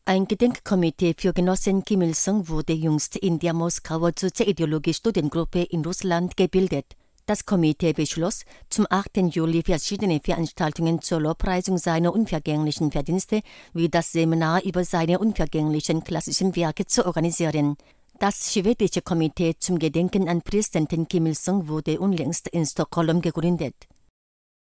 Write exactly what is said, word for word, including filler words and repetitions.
Ein Gedenkkomitee für Genossen Kim Il-sung wurde jüngst in der Moskauer Sozialideologie-Studiengruppe in Russland gebildet. Das Komitee beschloss, zum achten Juli verschiedene Veranstaltungen zur Lobpreisung seiner unvergänglichen Verdienste wie das Seminar über seine unvergänglichen klassischen Werke zu organisieren. Das schwedische Komitee zum Gedenken an Präsidenten Kim Il-sung wurde unlängst in Stockholm gegründet.